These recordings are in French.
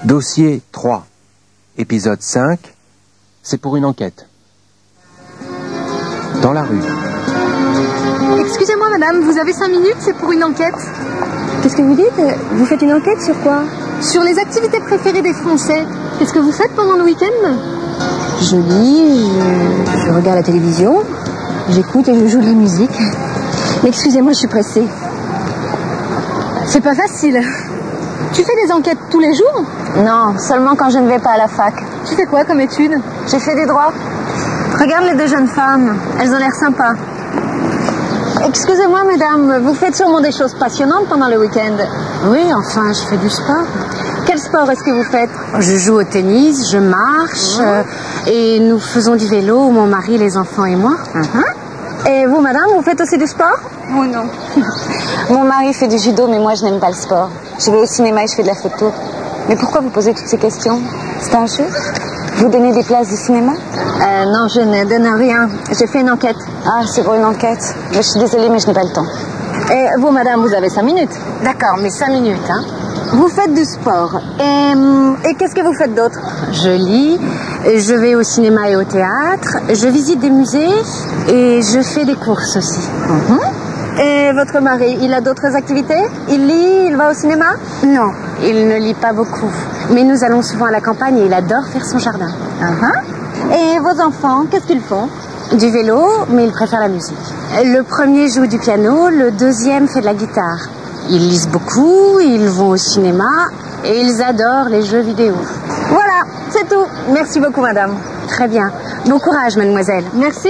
Dossier 3, épisode 5, c'est pour une enquête. Dans la rue. Excusez-moi madame, vous avez 5 minutes, c'est pour une enquête. Qu'est-ce que vous dites? Vous faites une enquête sur quoi? Sur les activités préférées des Français. Qu'est-ce que vous faites pendant le week-end? Je lis, je regarde la télévision, j'écoute et je joue de la musique. Mais excusez-moi, je suis pressée. C'est pas facile. Tu fais des enquêtes tous les jours? Non, seulement quand je ne vais pas à la fac. Tu fais quoi comme études? J'ai fait des droits. Regarde les deux jeunes femmes, elles ont l'air sympas. Excusez-moi mesdames, vous faites sûrement des choses passionnantes pendant le week-end. Oui, enfin, je fais du sport. Quel sport est-ce que vous faites? Je joue au tennis, je marche, et nous faisons du vélo, mon mari, les enfants et moi. Et vous madame, vous faites aussi du sport? Oh non. Mon mari fait du judo, mais moi je n'aime pas le sport. Je vais au cinéma et je fais de la photo. Mais pourquoi vous posez toutes ces questions? C'est un jeu? Vous donnez des places de cinéma? Non, je ne donne rien. J'ai fait une enquête. Ah, c'est pour une enquête. Je suis désolée, mais je n'ai pas le temps. Et vous, madame, vous avez 5 minutes? D'accord, mais 5 minutes, hein. Vous faites du sport. Et qu'est-ce que vous faites d'autre? Je lis, je vais au cinéma et au théâtre, je visite des musées et je fais des courses aussi. Et votre mari, il a d'autres activités? Il lit, il va au cinéma? Non, il ne lit pas beaucoup. Mais nous allons souvent à la campagne et il adore faire son jardin. Et vos enfants, qu'est-ce qu'ils font? Du vélo, mais il préfère la musique. Le premier joue du piano, le deuxième fait de la guitare. Ils lisent beaucoup, ils vont au cinéma et ils adorent les jeux vidéo. Voilà, c'est tout. Merci beaucoup, madame. Très bien. Bon courage, mademoiselle. Merci.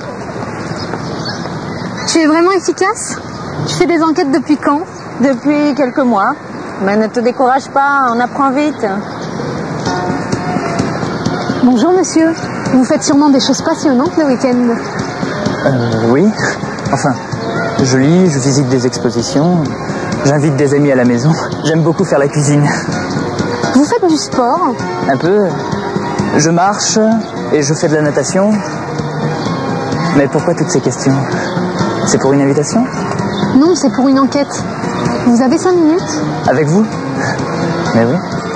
Tu es vraiment efficace? Tu fais des enquêtes depuis quand? Depuis quelques mois. Mais ne te décourage pas, on apprend vite. Bonjour monsieur. Vous faites sûrement des choses passionnantes le week-end. Oui. Enfin, je lis, je visite des expositions, j'invite des amis à la maison. J'aime beaucoup faire la cuisine. Vous faites du sport? Un peu. Je marche et je fais de la natation. Mais pourquoi toutes ces questions? C'est pour une invitation? Non, c'est pour une enquête. Vous avez 5 minutes? Avec vous? Mais oui.